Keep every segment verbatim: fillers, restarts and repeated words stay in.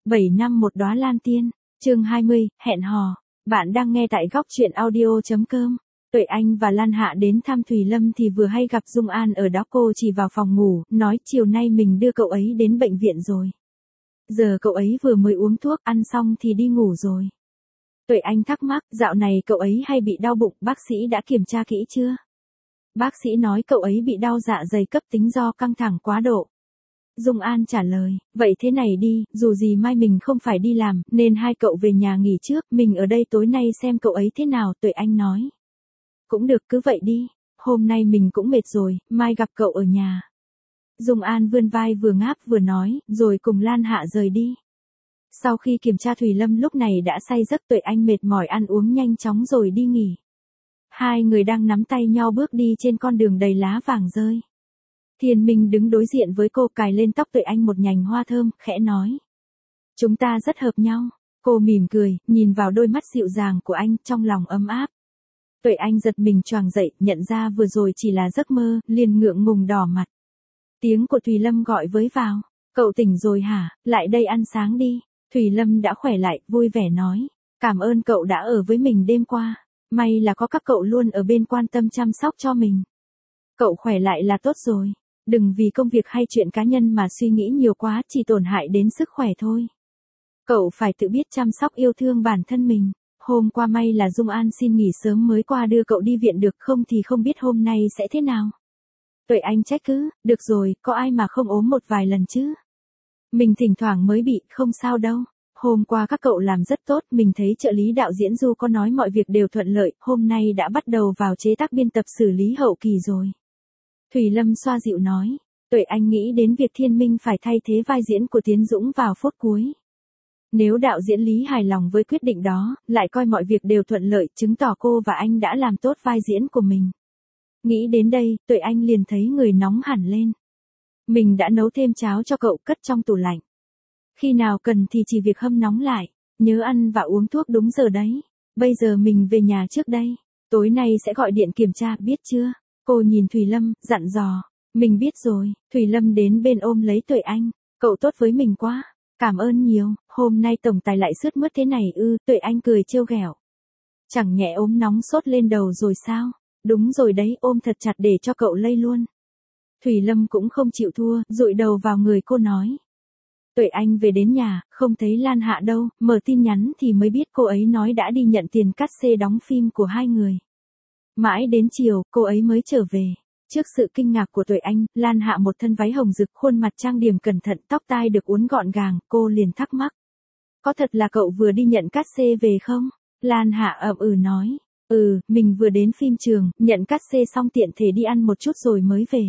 bảy năm một đóa lan tiên, chương hai mươi, hẹn hò. Bạn đang nghe tại góc truyện audio.com. Tuệ Anh và Lan Hạ đến thăm Thùy Lâm thì vừa hay gặp Dung An ở đó, cô chỉ vào phòng ngủ, nói chiều nay mình đưa cậu ấy đến bệnh viện rồi. Giờ cậu ấy vừa mới uống thuốc, ăn xong thì đi ngủ rồi. Tuệ Anh thắc mắc, dạo này cậu ấy hay bị đau bụng, bác sĩ đã kiểm tra kỹ chưa? Bác sĩ nói cậu ấy bị đau dạ dày cấp tính do căng thẳng quá độ. Dung An trả lời, vậy thế này đi, dù gì mai mình không phải đi làm, nên hai cậu về nhà nghỉ trước, mình ở đây tối nay xem cậu ấy thế nào, Tuệ Anh nói. Cũng được, cứ vậy đi, hôm nay mình cũng mệt rồi, mai gặp cậu ở nhà. Dung An vươn vai vừa ngáp vừa nói, rồi cùng Lan Hạ rời đi. Sau khi kiểm tra Thùy Lâm lúc này đã say giấc, Tuệ Anh mệt mỏi ăn uống nhanh chóng rồi đi nghỉ. Hai người đang nắm tay nhau bước đi trên con đường đầy lá vàng rơi. Thiên Minh đứng đối diện với cô, cài lên tóc Tuệ Anh một nhành hoa thơm, khẽ nói. Chúng ta rất hợp nhau. Cô mỉm cười, nhìn vào đôi mắt dịu dàng của anh, trong lòng ấm áp. Tuệ Anh giật mình choàng dậy, nhận ra vừa rồi chỉ là giấc mơ, liền ngượng ngùng đỏ mặt. Tiếng của Thùy Lâm gọi với vào. Cậu tỉnh rồi hả, lại đây ăn sáng đi. Thùy Lâm đã khỏe lại, vui vẻ nói. Cảm ơn cậu đã ở với mình đêm qua. May là có các cậu luôn ở bên quan tâm chăm sóc cho mình. Cậu khỏe lại là tốt rồi. Đừng vì công việc hay chuyện cá nhân mà suy nghĩ nhiều quá, chỉ tổn hại đến sức khỏe thôi. Cậu phải tự biết chăm sóc yêu thương bản thân mình. Hôm qua may là Dung An xin nghỉ sớm mới qua đưa cậu đi viện được, không thì không biết hôm nay sẽ thế nào. Tuệ Anh trách cứ, được rồi, có ai mà không ốm một vài lần chứ. Mình thỉnh thoảng mới bị, không sao đâu. Hôm qua các cậu làm rất tốt, mình thấy trợ lý đạo diễn Du có nói mọi việc đều thuận lợi, hôm nay đã bắt đầu vào chế tác biên tập xử lý hậu kỳ rồi. Thùy Lâm xoa dịu nói, Tuệ Anh nghĩ đến việc Thiên Minh phải thay thế vai diễn của Tiến Dũng vào phút cuối. Nếu đạo diễn Lý hài lòng với quyết định đó, lại coi mọi việc đều thuận lợi, chứng tỏ cô và anh đã làm tốt vai diễn của mình. Nghĩ đến đây, Tuệ Anh liền thấy người nóng hẳn lên. Mình đã nấu thêm cháo cho cậu, cất trong tủ lạnh. Khi nào cần thì chỉ việc hâm nóng lại, nhớ ăn và uống thuốc đúng giờ đấy. Bây giờ mình về nhà trước đây, tối nay sẽ gọi điện kiểm tra, biết chưa? Cô nhìn Thùy Lâm, dặn dò, mình biết rồi. Thùy Lâm đến bên ôm lấy Tuệ Anh, cậu tốt với mình quá, cảm ơn nhiều, hôm nay tổng tài lại sướt mướt thế này ư, Tuệ Anh cười trêu ghẹo. Chẳng nhẽ ốm nóng sốt lên đầu rồi sao? Đúng rồi đấy, ôm thật chặt để cho cậu lây luôn. Thùy Lâm cũng không chịu thua, dụi đầu vào người cô nói. Tuệ Anh về đến nhà, không thấy Lan Hạ đâu, mở tin nhắn thì mới biết cô ấy nói đã đi nhận tiền cát xê đóng phim của hai người. Mãi đến chiều, cô ấy mới trở về. Trước sự kinh ngạc của Tuệ Anh, Lan Hạ một thân váy hồng rực, khuôn mặt trang điểm cẩn thận, tóc tai được uốn gọn gàng, cô liền thắc mắc. Có thật là cậu vừa đi nhận cát xê về không? Lan Hạ ậm ừ nói. Ừ, mình vừa đến phim trường, nhận cát xê xong tiện thể đi ăn một chút rồi mới về.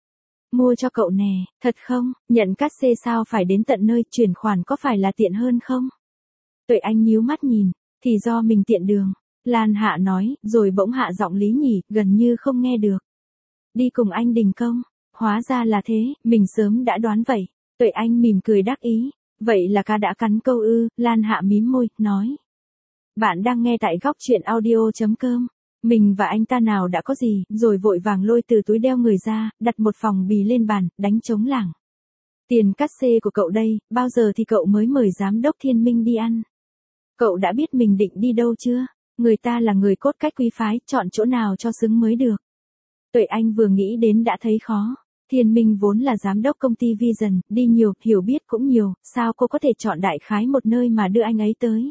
Mua cho cậu nè, thật không? Nhận cát xê sao phải đến tận nơi, chuyển khoản có phải là tiện hơn không? Tuệ Anh nhíu mắt nhìn, thì do mình tiện đường. Lan Hạ nói, rồi bỗng hạ giọng Lý nhỉ, gần như không nghe được. Đi cùng anh đình công, hóa ra là thế, mình sớm đã đoán vậy. Tuệ Anh mỉm cười đắc ý, vậy là cá đã cắn câu ư, Lan Hạ mím môi, nói. Bạn đang nghe tại góc truyện audio.com. Mình và anh ta nào đã có gì, rồi vội vàng lôi từ túi đeo người ra, đặt một phòng bì lên bàn, đánh trống lảng. Tiền cát xê của cậu đây, bao giờ thì cậu mới mời giám đốc Thiên Minh đi ăn? Cậu đã biết mình định đi đâu chưa? Người ta là người cốt cách quý phái, chọn chỗ nào cho xứng mới được. Tuệ Anh vừa nghĩ đến đã thấy khó. Thiên Minh vốn là giám đốc công ty Vision, đi nhiều, hiểu biết cũng nhiều, sao cô có thể chọn đại khái một nơi mà đưa anh ấy tới?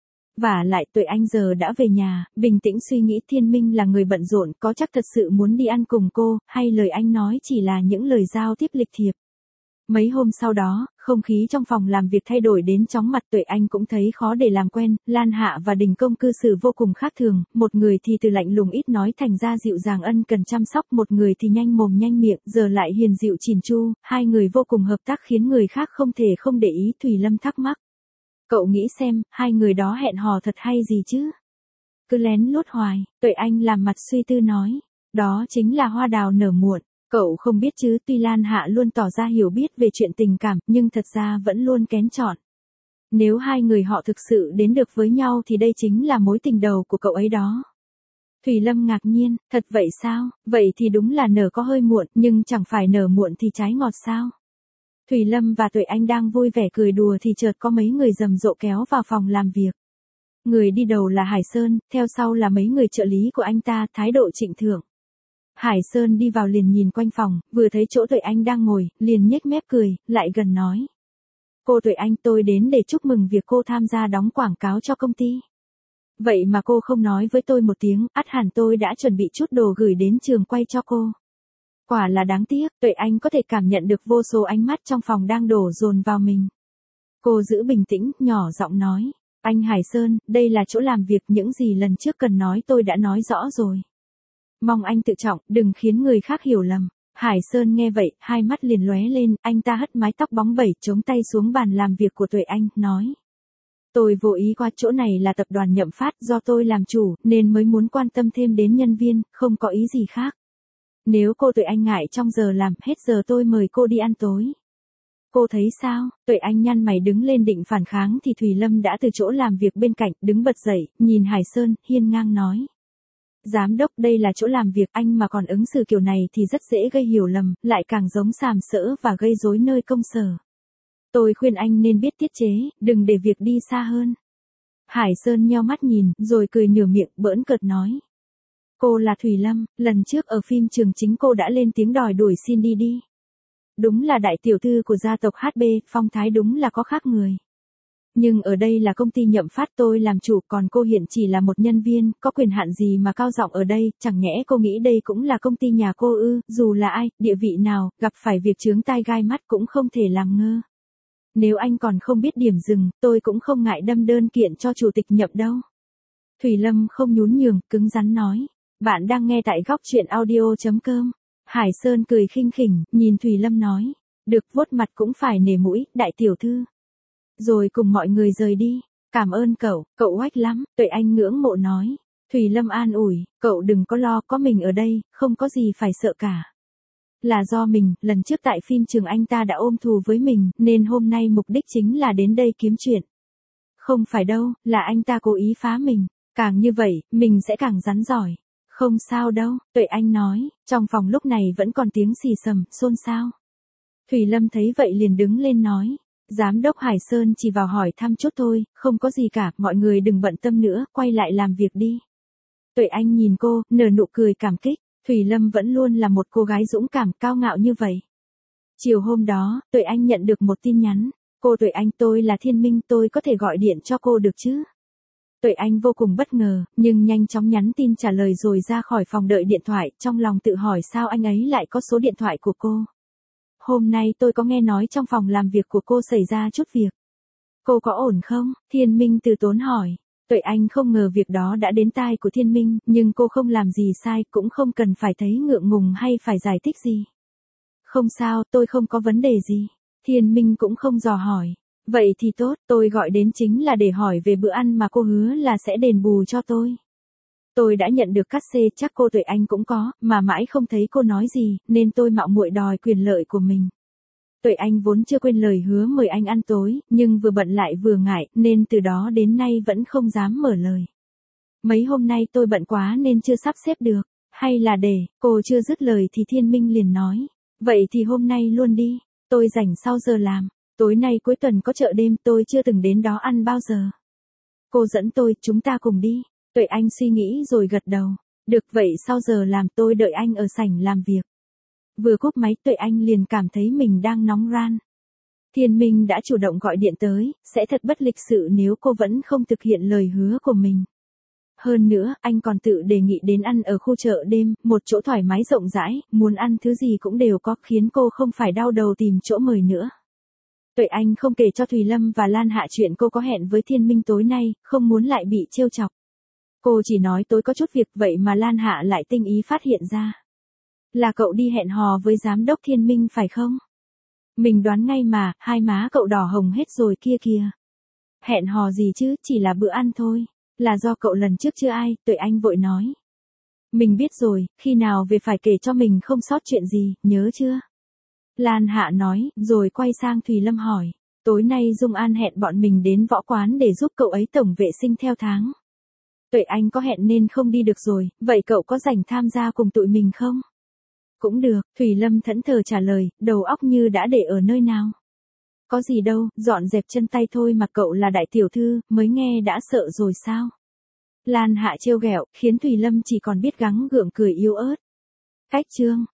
Và lại Tuệ Anh giờ đã về nhà, bình tĩnh suy nghĩ Thiên Minh là người bận rộn, có chắc thật sự muốn đi ăn cùng cô, hay lời anh nói chỉ là những lời giao tiếp lịch thiệp. Mấy hôm sau đó, không khí trong phòng làm việc thay đổi đến chóng mặt, Tuệ Anh cũng thấy khó để làm quen, Lan Hạ và Đình Công cư xử vô cùng khác thường, một người thì từ lạnh lùng ít nói thành ra dịu dàng ân cần chăm sóc, một người thì nhanh mồm nhanh miệng, giờ lại hiền dịu chỉn chu, hai người vô cùng hợp tác khiến người khác không thể không để ý. Thùy Lâm thắc mắc. Cậu nghĩ xem, hai người đó hẹn hò thật hay gì chứ? Cứ lén lút hoài, Tuệ Anh làm mặt suy tư nói, đó chính là hoa đào nở muộn. Cậu không biết chứ, tuy Lan Hạ luôn tỏ ra hiểu biết về chuyện tình cảm, nhưng thật ra vẫn luôn kén chọn. Nếu hai người họ thực sự đến được với nhau thì đây chính là mối tình đầu của cậu ấy đó. Thùy Lâm ngạc nhiên, thật vậy sao? Vậy thì đúng là nở có hơi muộn, nhưng chẳng phải nở muộn thì trái ngọt sao? Thủy Lâm và Tuệ Anh đang vui vẻ cười đùa thì chợt có mấy người rầm rộ kéo vào phòng làm việc. Người đi đầu là Hải Sơn, theo sau là mấy người trợ lý của anh ta, thái độ trịnh thượng. Hải Sơn đi vào liền nhìn quanh phòng, vừa thấy chỗ Tuệ Anh đang ngồi, liền nhếch mép cười, lại gần nói. Cô Tuệ Anh, tôi đến để chúc mừng việc cô tham gia đóng quảng cáo cho công ty. Vậy mà cô không nói với tôi một tiếng, ắt hẳn tôi đã chuẩn bị chút đồ gửi đến trường quay cho cô. Quả là đáng tiếc, Tuệ Anh có thể cảm nhận được vô số ánh mắt trong phòng đang đổ dồn vào mình. Cô giữ bình tĩnh, nhỏ giọng nói. Anh Hải Sơn, đây là chỗ làm việc, những gì lần trước cần nói tôi đã nói rõ rồi. Mong anh tự trọng, đừng khiến người khác hiểu lầm. Hải Sơn nghe vậy, hai mắt liền lóe lên, anh ta hất mái tóc bóng bẩy chống tay xuống bàn làm việc của Tuệ Anh, nói. Tôi vô ý qua, chỗ này là tập đoàn Nhậm Phát, do tôi làm chủ, nên mới muốn quan tâm thêm đến nhân viên, không có ý gì khác. Nếu cô Tuệ Anh ngại trong giờ làm, hết giờ tôi mời cô đi ăn tối. Cô thấy sao? Tuệ Anh nhăn mày đứng lên định phản kháng thì Thủy Lâm đã từ chỗ làm việc bên cạnh, đứng bật dậy, nhìn Hải Sơn, hiên ngang nói. Giám đốc, đây là chỗ làm việc, anh mà còn ứng xử kiểu này thì rất dễ gây hiểu lầm, lại càng giống sàm sỡ và gây rối nơi công sở. Tôi khuyên anh nên biết tiết chế, đừng để việc đi xa hơn. Hải Sơn nheo mắt nhìn, rồi cười nửa miệng, bỡn cợt nói. Cô là Thủy Lâm, lần trước ở phim Trường Chính cô đã lên tiếng đòi đuổi xin đi đi. Đúng là đại tiểu thư của gia tộc hát bê, phong thái đúng là có khác người. Nhưng ở đây là công ty Nhậm Phát, tôi làm chủ, còn cô hiện chỉ là một nhân viên, có quyền hạn gì mà cao giọng ở đây, chẳng nhẽ cô nghĩ đây cũng là công ty nhà cô ư? Dù là ai, địa vị nào, gặp phải việc chướng tai gai mắt cũng không thể làm ngơ. Nếu anh còn không biết điểm dừng, tôi cũng không ngại đâm đơn kiện cho chủ tịch Nhậm đâu. Thủy Lâm không nhún nhường, cứng rắn nói. Bạn đang nghe tại góc truyện audio chấm com. Hải Sơn cười khinh khỉnh, nhìn Thủy Lâm nói. Được, vuốt mặt cũng phải nể mũi, đại tiểu thư. Rồi cùng mọi người rời đi. Cảm ơn cậu, cậu oách lắm, Tuệ Anh ngưỡng mộ nói. Thủy Lâm an ủi, cậu đừng có lo, có mình ở đây, không có gì phải sợ cả. Là do mình, lần trước tại phim Trường anh ta đã ôm thù với mình, nên hôm nay mục đích chính là đến đây kiếm chuyện. Không phải đâu, là anh ta cố ý phá mình. Càng như vậy, mình sẽ càng rắn giỏi. Không sao đâu, Tuệ Anh nói, trong phòng lúc này vẫn còn tiếng xì xầm, xôn xao. Thủy Lâm thấy vậy liền đứng lên nói. Giám đốc Hải Sơn chỉ vào hỏi thăm chút thôi, không có gì cả, mọi người đừng bận tâm nữa, quay lại làm việc đi. Tuệ Anh nhìn cô, nở nụ cười cảm kích, Thủy Lâm vẫn luôn là một cô gái dũng cảm, cao ngạo như vậy. Chiều hôm đó, Tuệ Anh nhận được một tin nhắn. Cô Tuệ Anh, tôi là Thiên Minh, tôi có thể gọi điện cho cô được chứ? Tuệ Anh vô cùng bất ngờ, nhưng nhanh chóng nhắn tin trả lời rồi ra khỏi phòng đợi điện thoại, trong lòng tự hỏi sao anh ấy lại có số điện thoại của cô. Hôm nay tôi có nghe nói trong phòng làm việc của cô xảy ra chút việc. Cô có ổn không? Thiên Minh từ tốn hỏi. Tuệ Anh không ngờ việc đó đã đến tai của Thiên Minh, nhưng cô không làm gì sai, cũng không cần phải thấy ngượng ngùng hay phải giải thích gì. Không sao, tôi không có vấn đề gì. Thiên Minh cũng không dò hỏi. Vậy thì tốt, tôi gọi đến chính là để hỏi về bữa ăn mà cô hứa là sẽ đền bù cho tôi. Tôi đã nhận được cát xê, chắc cô Tuệ Anh cũng có, mà mãi không thấy cô nói gì, nên tôi mạo muội đòi quyền lợi của mình. Tuệ Anh vốn chưa quên lời hứa mời anh ăn tối, nhưng vừa bận lại vừa ngại, nên từ đó đến nay vẫn không dám mở lời. Mấy hôm nay tôi bận quá nên chưa sắp xếp được, hay là để, cô chưa dứt lời thì Thiên Minh liền nói. Vậy thì hôm nay luôn đi, tôi rảnh sau giờ làm, tối nay cuối tuần có chợ đêm, tôi chưa từng đến đó ăn bao giờ. Cô dẫn tôi, chúng ta cùng đi. Tuệ Anh suy nghĩ rồi gật đầu. Được, vậy sau giờ làm tôi đợi anh ở sảnh làm việc. Vừa cúp máy Tuệ Anh liền cảm thấy mình đang nóng ran. Thiên Minh đã chủ động gọi điện tới, sẽ thật bất lịch sự nếu cô vẫn không thực hiện lời hứa của mình. Hơn nữa, anh còn tự đề nghị đến ăn ở khu chợ đêm, một chỗ thoải mái rộng rãi, muốn ăn thứ gì cũng đều có, khiến cô không phải đau đầu tìm chỗ mời nữa. Tuệ Anh không kể cho Thùy Lâm và Lan Hạ chuyện cô có hẹn với Thiên Minh tối nay, không muốn lại bị trêu chọc. Cô chỉ nói tối có chút việc, vậy mà Lan Hạ lại tinh ý phát hiện ra. Là cậu đi hẹn hò với giám đốc Thiên Minh phải không? Mình đoán ngay mà, hai má cậu đỏ hồng hết rồi kia kìa. Hẹn hò gì chứ, chỉ là bữa ăn thôi. Là do cậu lần trước chưa ai, Tuệ Anh vội nói. Mình biết rồi, khi nào về phải kể cho mình không sót chuyện gì, nhớ chưa? Lan Hạ nói, rồi quay sang Thùy Lâm hỏi. Tối nay Dung An hẹn bọn mình đến võ quán để giúp cậu ấy tổng vệ sinh theo tháng. Tuệ Anh có hẹn nên không đi được rồi, vậy cậu có rảnh tham gia cùng tụi mình không? Cũng được, Thùy Lâm thẫn thờ trả lời, đầu óc như đã để ở nơi nào. Có gì đâu, dọn dẹp chân tay thôi mà cậu là đại tiểu thư, mới nghe đã sợ rồi sao? Lan Hạ trêu ghẹo, khiến Thùy Lâm chỉ còn biết gắng gượng cười yếu ớt. Cách chương